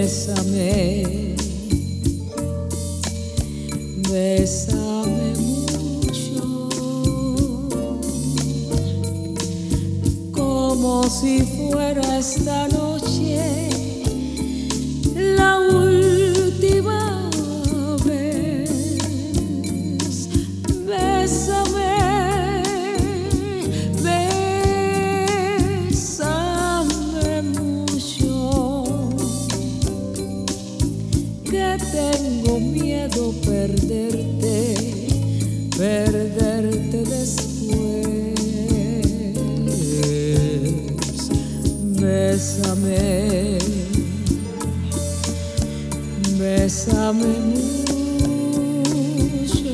Bésame, bésame mucho, como si fuera esta noche la última vez. Bésame, bésame mucho, que tengo miedo perderte, perderte después. Bésame, bésame mucho,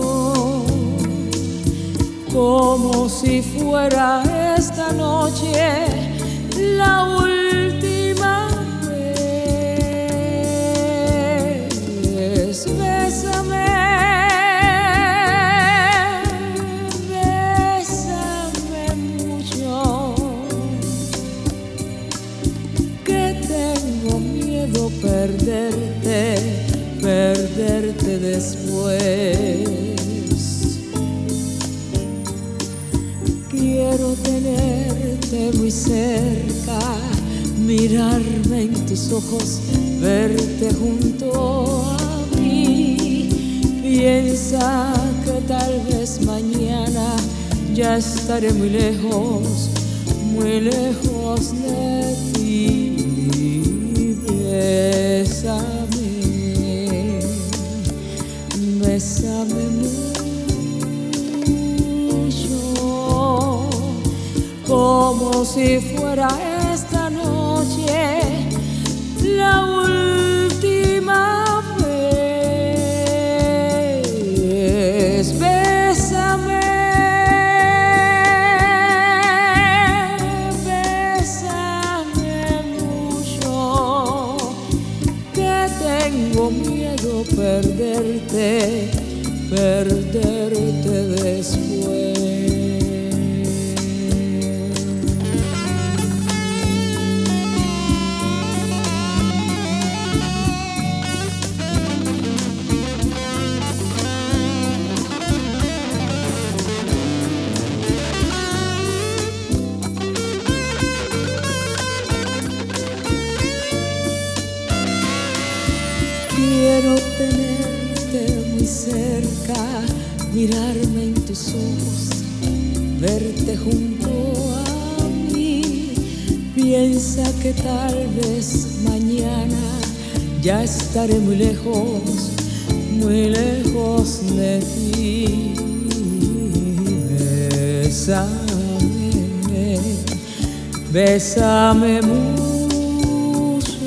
como si fuera esta noche la última vez. Bésame, bésame mucho, que tengo miedo perderte, perderte después. Quiero tenerte muy cerca, mirarme en tus ojos, verte junto a mí. Piensa que tal vez mañana ya estaré muy lejos de ti. Bésame, bésame mucho, como si fuera esta noche la última vez. Bésame, bésame mucho, que tengo miedo perderte, perderte después. Quiero tenerte muy cerca, mirarme en tus ojos, verte junto a mí. Piensa que tal vez mañana ya estaré muy lejos de ti. Bésame, bésame mucho,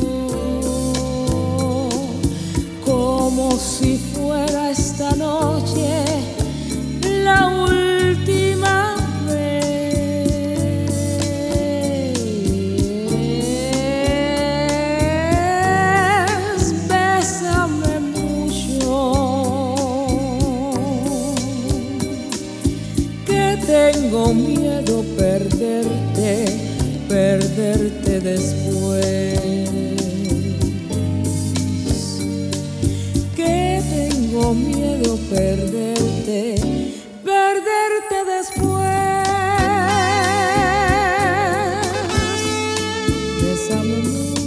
como si fuera esta noche la última vez. Bésame mucho, que tengo miedo perderte, perderte después. Tengo miedo perderte, perderte después. Bésame mucho.